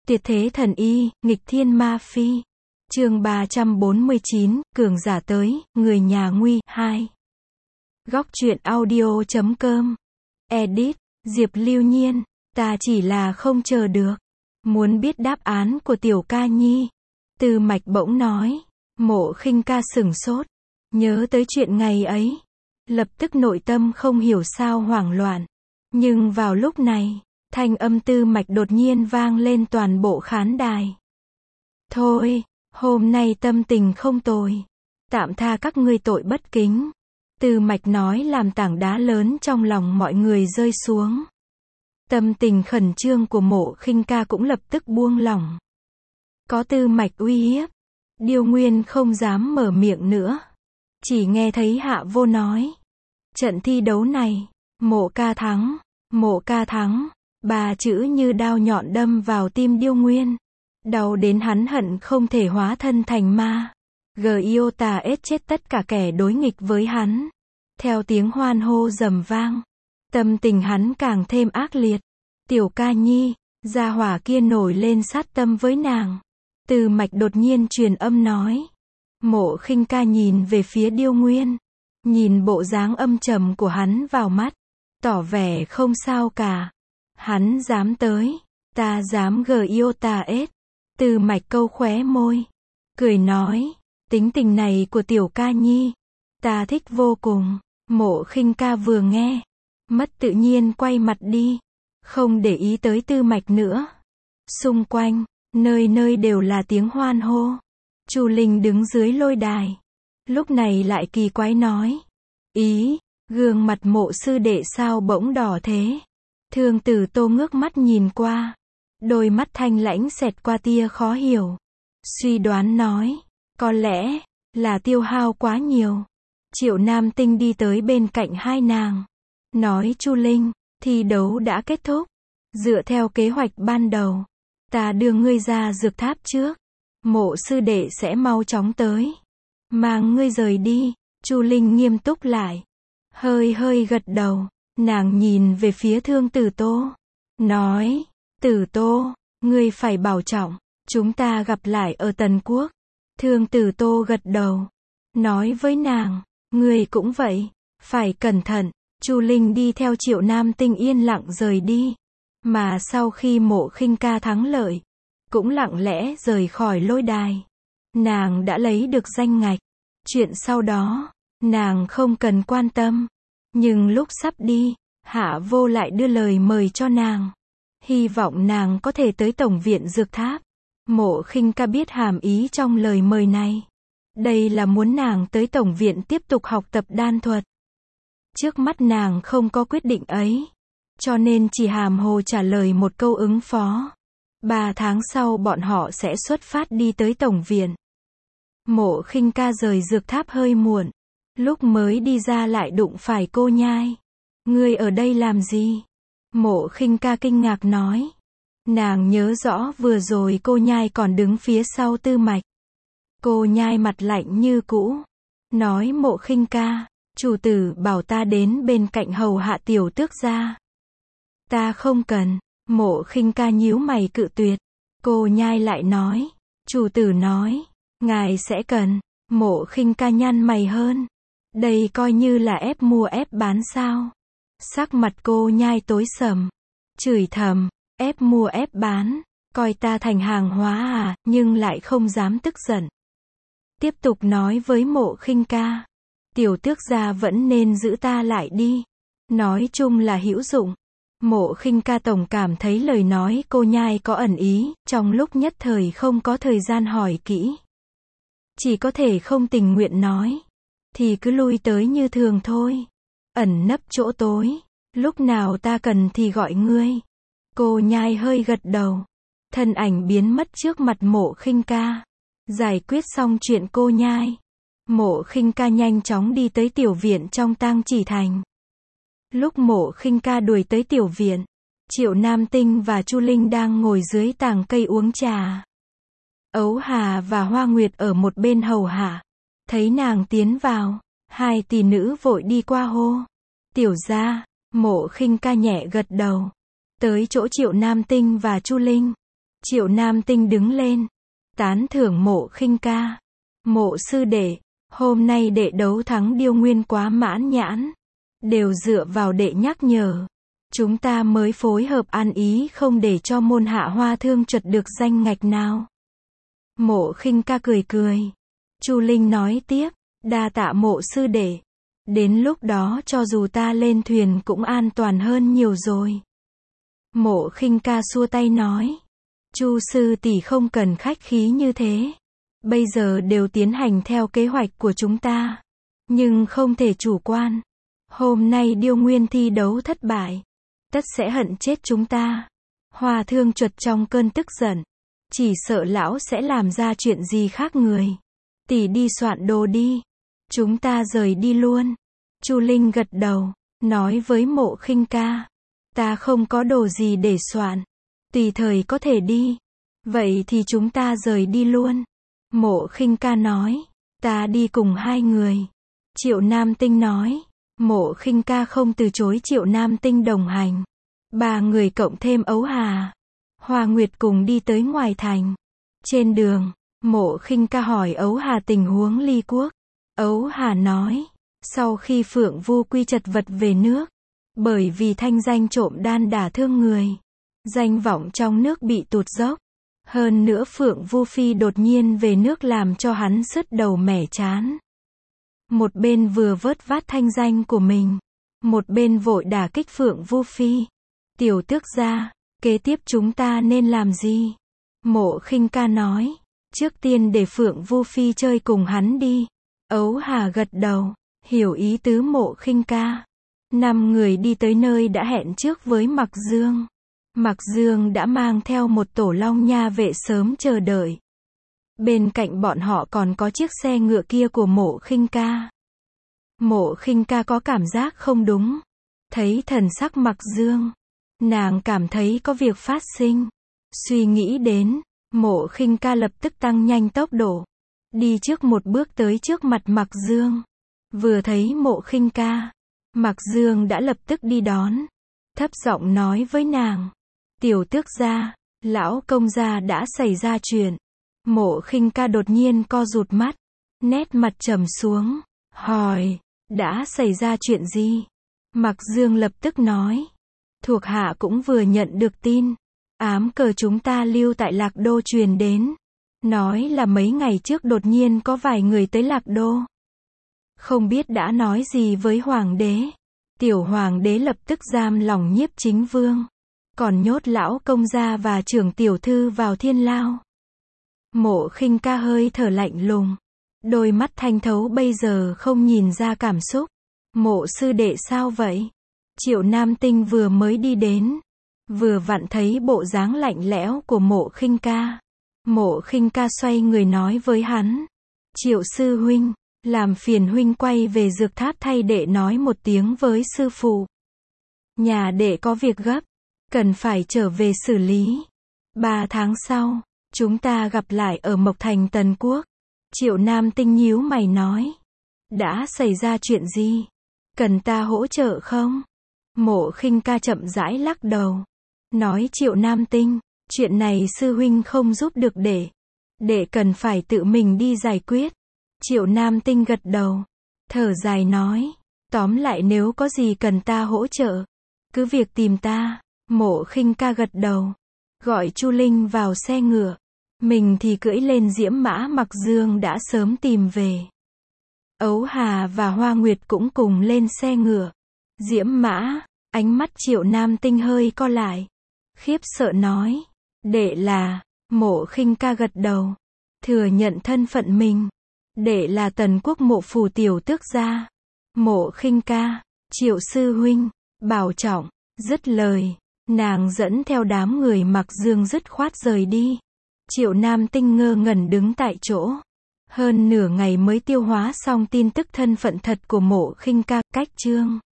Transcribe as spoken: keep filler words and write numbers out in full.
Tuyệt thế thần y, nghịch thiên ma phi. Chương ba trăm bốn mươi chín, cường giả tới, người nhà nguy, hai. Góc truyện audio chấm com. Edit, Diệp Lưu Nhiên. Ta chỉ là không chờ được. Muốn biết đáp án của tiểu ca nhi. Tư Mạch bỗng nói. Mộ Khinh Ca sửng sốt. Nhớ tới chuyện ngày ấy. Lập tức nội tâm không hiểu sao hoảng loạn. Nhưng vào lúc này, thanh âm Tư Mạch đột nhiên vang lên toàn bộ khán đài. Thôi, hôm nay tâm tình không tồi. Tạm tha các ngươi tội bất kính. Tư Mạch nói làm tảng đá lớn trong lòng mọi người rơi xuống. Tâm tình khẩn trương của Mộ Khinh Ca cũng lập tức buông lỏng. Có Tư Mạch uy hiếp, Điêu Nguyên không dám mở miệng nữa. Chỉ nghe thấy Hạ Vô nói. Trận thi đấu này, Mộ ca thắng, Mộ ca thắng. Ba chữ như đao nhọn đâm vào tim Điêu Nguyên. Đau đến hắn hận không thể hóa thân thành ma. Giota ết chết tất cả kẻ đối nghịch với hắn. Theo tiếng hoan hô rầm vang, tâm tình hắn càng thêm ác liệt. Tiểu ca nhi, gia hỏa kia nổi lên sát tâm với nàng. Tư Mạch đột nhiên truyền âm nói. Mộ Khinh Ca nhìn về phía Điêu Nguyên. Nhìn bộ dáng âm trầm của hắn vào mắt. Tỏ vẻ không sao cả. Hắn dám tới. Ta dám Giota ết. Tư Mạch câu khóe môi. Cười nói. Tính tình này của tiểu ca nhi. Ta thích vô cùng. Mộ Khinh Ca vừa nghe. Mất tự nhiên quay mặt đi. Không để ý tới Tư Mạch nữa. Xung quanh, nơi nơi đều là tiếng hoan hô. Chu Linh đứng dưới lôi đài. Lúc này lại kỳ quái nói. Ý, gương mặt Mộ sư đệ sao bỗng đỏ thế? Thương Tử Tô ngước mắt nhìn qua. Đôi mắt thanh lãnh xẹt qua tia khó hiểu. Suy đoán nói. Có lẽ, là tiêu hao quá nhiều. Triệu Nam Tinh đi tới bên cạnh hai nàng. Nói Chu Linh, thi đấu đã kết thúc. Dựa theo kế hoạch ban đầu, ta đưa ngươi ra dược tháp trước. Mộ sư đệ sẽ mau chóng tới. Mang ngươi rời đi. Chu Linh nghiêm túc lại. Hơi hơi gật đầu. Nàng nhìn về phía Thương Tử Tô. Nói, Tử Tô, ngươi phải bảo trọng. Chúng ta gặp lại ở Tần Quốc. Thương Tử Tô gật đầu. Nói với nàng, ngươi cũng vậy. Phải cẩn thận. Chu Linh đi theo Triệu Nam Tinh yên lặng rời đi. Mà sau khi Mộ Khinh Ca thắng lợi, cũng lặng lẽ rời khỏi lôi đài. Nàng đã lấy được danh ngạch. Chuyện sau đó, nàng không cần quan tâm. Nhưng lúc sắp đi, Hạ Vô lại đưa lời mời cho nàng. Hy vọng nàng có thể tới Tổng viện Dược Tháp. Mộ Khinh Ca biết hàm ý trong lời mời này. Đây là muốn nàng tới Tổng viện tiếp tục học tập đan thuật. Trước mắt nàng không có quyết định ấy. Cho nên chỉ hàm hồ trả lời một câu ứng phó. Ba tháng sau bọn họ sẽ xuất phát đi tới Tổng viện. Mộ Khinh Ca rời dược tháp hơi muộn. Lúc mới đi ra lại đụng phải cô nhai. Ngươi ở đây làm gì? Mộ Khinh Ca kinh ngạc nói. Nàng nhớ rõ vừa rồi cô nhai còn đứng phía sau Tư Mạch. Cô nhai mặt lạnh như cũ. Nói Mộ Khinh Ca, chủ tử bảo ta đến bên cạnh hầu hạ tiểu tước gia. Ta không cần. Mộ Khinh Ca nhíu mày cự tuyệt. Cô nhai lại nói. Chủ tử nói. Ngài sẽ cần. Mộ Khinh Ca nhăn mày hơn. Đây coi như là ép mua ép bán sao? Sắc mặt cô nhai tối sầm. Chửi thầm. Ép mua ép bán. Coi ta thành hàng hóa à? Nhưng lại không dám tức giận. Tiếp tục nói với Mộ Khinh Ca. Tiểu tước gia vẫn nên giữ ta lại đi. Nói chung là hữu dụng. Mộ Khinh Ca tổng cảm thấy lời nói cô nhai có ẩn ý. Trong lúc nhất thời không có thời gian hỏi kỹ. Chỉ có thể không tình nguyện nói. Thì cứ lui tới như thường thôi. Ẩn nấp chỗ tối. Lúc nào ta cần thì gọi ngươi. Cô nhai hơi gật đầu. Thân ảnh biến mất trước mặt Mộ Khinh Ca. Giải quyết xong chuyện cô nhai. Mộ Khinh Ca nhanh chóng đi tới tiểu viện trong Tang Chỉ Thành. Lúc Mộ Khinh Ca đuổi tới tiểu viện, Triệu Nam Tinh và Chu Linh đang ngồi dưới tàng cây uống trà. Ấu Hà và Hoa Nguyệt ở một bên hầu hạ. Thấy nàng tiến vào, hai tỷ nữ vội đi qua hô. Tiểu gia. Mộ Khinh Ca nhẹ gật đầu. Tới chỗ Triệu Nam Tinh và Chu Linh. Triệu Nam Tinh đứng lên, tán thưởng Mộ Khinh ca. Mộ sư đệ, hôm nay đệ đấu thắng Điêu Nguyên quá mãn nhãn. Đều dựa vào đệ nhắc nhở. Chúng ta mới phối hợp ăn ý không để cho môn hạ Hoa Thương Chuật được danh ngạch nào. Mộ Khinh ca cười cười. Chu Linh nói tiếp, đa tạ Mộ sư đệ. Đến lúc đó cho dù ta lên thuyền cũng an toàn hơn nhiều rồi. Mộ Khinh ca xua tay nói, Chu sư tỷ không cần khách khí như thế. Bây giờ đều tiến hành theo kế hoạch của chúng ta. Nhưng không thể chủ quan. Hôm nay Điêu Nguyên thi đấu thất bại. Tất sẽ hận chết chúng ta. Hoa Thương Chuật trong cơn tức giận. Chỉ sợ lão sẽ làm ra chuyện gì khác người. Tỷ đi soạn đồ đi. Chúng ta rời đi luôn. Chu Linh gật đầu. Nói với Mộ Khinh ca. Ta không có đồ gì để soạn. Tùy thời có thể đi. Vậy thì chúng ta rời đi luôn. Mộ Khinh ca nói. Ta đi cùng hai người. Triệu Nam Tinh nói. Mộ Khinh ca không từ chối Triệu Nam Tinh đồng hành. Ba người cộng thêm Ấu Hà, Hoa Nguyệt cùng đi tới ngoài thành. Trên đường, Mộ Khinh ca hỏi Ấu Hà tình huống Ly Quốc. Ấu Hà nói, sau khi Phượng Vu Quy chật vật về nước, bởi vì thanh danh trộm đan đả thương người, danh vọng trong nước bị tụt dốc. Hơn nữa Phượng Vu Phi đột nhiên về nước làm cho hắn sứt đầu mẻ chán. Một bên vừa vớt vát thanh danh của mình, một bên vội đả kích Phượng Vu Phi. Tiểu tước gia, kế tiếp chúng ta nên làm gì? Mộ Khinh ca nói, trước tiên để Phượng Vu Phi chơi cùng hắn đi. Ấu Hà gật đầu, hiểu ý tứ Mộ Khinh ca. Năm người đi tới nơi đã hẹn trước với Mặc Dương. Mặc Dương đã mang theo một tổ long nha vệ sớm chờ đợi. Bên cạnh bọn họ còn có chiếc xe ngựa kia của Mộ Khinh ca. Mộ Khinh ca có cảm giác không đúng. Thấy thần sắc Mặc Dương, nàng cảm thấy có việc phát sinh. Suy nghĩ đến, Mộ Khinh ca lập tức tăng nhanh tốc độ. Đi trước một bước tới trước mặt Mặc Dương. Vừa thấy Mộ Khinh ca, Mặc Dương đã lập tức đi đón. Thấp giọng nói với nàng, tiểu tước gia, lão công gia đã xảy ra chuyện. Mộ Khinh ca đột nhiên co rụt mắt, nét mặt trầm xuống, hỏi, đã xảy ra chuyện gì? Mặc Dương lập tức nói, thuộc hạ cũng vừa nhận được tin, ám cờ chúng ta lưu tại Lạc Đô truyền đến, nói là mấy ngày trước đột nhiên có vài người tới Lạc Đô. Không biết đã nói gì với hoàng đế. Tiểu hoàng đế lập tức giam lỏng Nhiếp Chính Vương, còn nhốt lão công gia và trưởng tiểu thư vào thiên lao. Mộ Khinh ca hơi thở lạnh lùng, đôi mắt thanh thấu bây giờ không nhìn ra cảm xúc. Mộ sư đệ sao vậy? Triệu Nam Tinh vừa mới đi đến, vừa vặn thấy bộ dáng lạnh lẽo của Mộ Khinh ca. Mộ Khinh ca xoay người nói với hắn, Triệu sư huynh, làm phiền huynh quay về dược tháp thay đệ nói một tiếng với sư phụ. Nhà đệ có việc gấp, cần phải trở về xử lý. Ba tháng sau, chúng ta gặp lại ở Mộc Thành Tần Quốc. Triệu Nam Tinh nhíu mày nói, đã xảy ra chuyện gì? Cần ta hỗ trợ không? Mộ Khinh ca chậm rãi lắc đầu, nói Triệu Nam Tinh, chuyện này sư huynh không giúp được đệ. Đệ cần phải tự mình đi giải quyết. Triệu Nam Tinh gật đầu, thở dài nói, tóm lại nếu có gì cần ta hỗ trợ, cứ việc tìm ta. Mộ Khinh ca gật đầu, gọi Chu Linh vào xe ngựa, mình thì cưỡi lên diễm mã Mặc Dương đã sớm tìm về. Ấu Hà và Hoa Nguyệt cũng cùng lên xe ngựa. Diễm mã, ánh mắt Triệu Nam Tinh hơi co lại, khiếp sợ nói, đệ là. Mộ Khinh ca gật đầu, thừa nhận thân phận mình. Đệ là Tần Quốc Mộ phủ tiểu tước gia. Mộ Khinh ca, Triệu sư huynh, bảo trọng. Dứt lời, nàng dẫn theo đám người Mặc Dương dứt khoát rời đi. Triệu Nam Tinh ngơ ngẩn đứng tại chỗ, hơn nửa ngày mới tiêu hóa xong tin tức thân phận thật của Mộ Khinh ca. Cách chương